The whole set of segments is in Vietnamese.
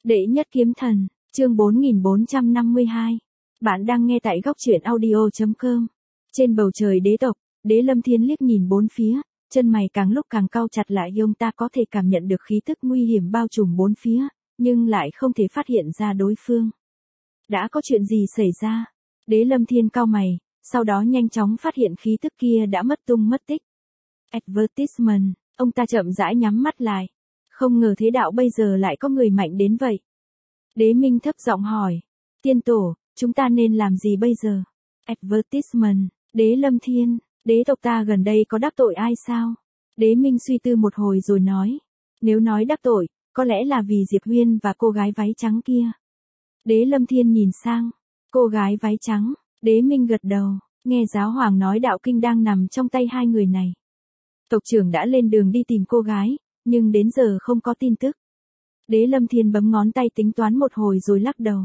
Đệ nhất kiếm thần, chương 4452. Bạn đang nghe tại góc truyện audio.com. Trên bầu trời đế tộc, Đế Lâm Thiên liếc nhìn bốn phía, chân mày càng lúc càng cau chặt lại, ông ta có thể cảm nhận được khí tức nguy hiểm bao trùm bốn phía, nhưng lại không thể phát hiện ra đối phương. Đã có chuyện gì xảy ra? Đế Lâm Thiên cau mày, sau đó nhanh chóng phát hiện khí tức kia đã mất tung mất tích. Advertisement, ông ta chậm rãi nhắm mắt lại. Không ngờ thế đạo bây giờ lại có người mạnh đến vậy. Đế Minh thấp giọng hỏi. Tiên tổ, chúng ta nên làm gì bây giờ? Advertisement, Đế Lâm Thiên, đế tộc ta gần đây có đắc tội ai sao? Đế Minh suy tư một hồi rồi nói. Nếu nói đắc tội, có lẽ là vì Diệp Huyên và cô gái váy trắng kia. Đế Lâm Thiên nhìn sang. Cô gái váy trắng, Đế Minh gật đầu, nghe giáo hoàng nói đạo kinh đang nằm trong tay hai người này. Tộc trưởng đã lên đường đi tìm cô gái, nhưng đến giờ không có tin tức. Đế Lâm Thiên bấm ngón tay tính toán một hồi rồi lắc đầu.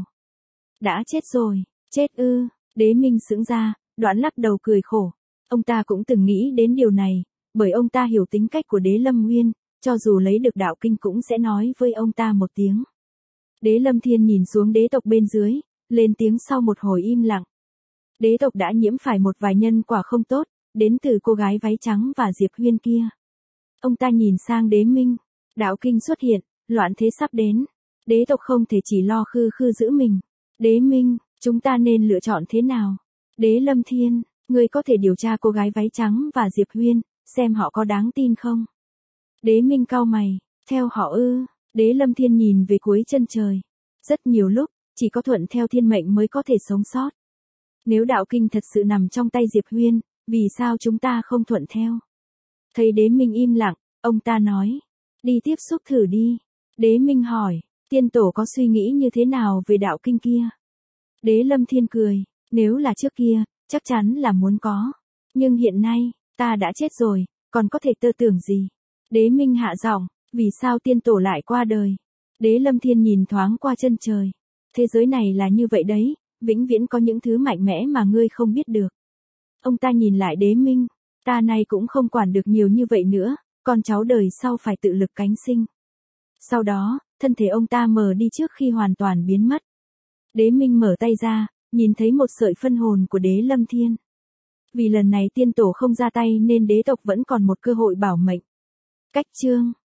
Đã chết rồi, chết ư? Đế Minh sững ra, đoạn lắc đầu cười khổ. Ông ta cũng từng nghĩ đến điều này, bởi ông ta hiểu tính cách của Đế Lâm Nguyên, cho dù lấy được đạo kinh cũng sẽ nói với ông ta một tiếng. Đế Lâm Thiên nhìn xuống đế tộc bên dưới, lên tiếng sau một hồi im lặng. Đế tộc đã nhiễm phải một vài nhân quả không tốt, đến từ cô gái váy trắng và Diệp Huyên kia. Ông ta nhìn sang Đế Minh, đạo kinh xuất hiện, loạn thế sắp đến. Đế tộc không thể chỉ lo khư khư giữ mình. Đế Minh, chúng ta nên lựa chọn thế nào? Đế Lâm Thiên, ngươi có thể điều tra cô gái váy trắng và Diệp Huyên, xem họ có đáng tin không? Đế Minh cau mày, theo họ ư? Đế Lâm Thiên nhìn về cuối chân trời. Rất nhiều lúc, chỉ có thuận theo thiên mệnh mới có thể sống sót. Nếu đạo kinh thật sự nằm trong tay Diệp Huyên, vì sao chúng ta không thuận theo? Thấy Đế Minh im lặng, ông ta nói. Đi tiếp xúc thử đi. Đế Minh hỏi, tiên tổ có suy nghĩ như thế nào về đạo kinh kia? Đế Lâm Thiên cười, nếu là trước kia, chắc chắn là muốn có. Nhưng hiện nay, ta đã chết rồi, còn có thể tơ tưởng gì? Đế Minh hạ giọng, vì sao tiên tổ lại qua đời? Đế Lâm Thiên nhìn thoáng qua chân trời. Thế giới này là như vậy đấy, vĩnh viễn có những thứ mạnh mẽ mà ngươi không biết được. Ông ta nhìn lại Đế Minh, ta này cũng không quản được nhiều như vậy nữa, con cháu đời sau phải tự lực cánh sinh. Sau đó, thân thể ông ta mờ đi trước khi hoàn toàn biến mất. Đế Minh mở tay ra, nhìn thấy một sợi phân hồn của Đế Lâm Thiên. Vì lần này tiên tổ không ra tay nên đế tộc vẫn còn một cơ hội bảo mệnh. Cách chương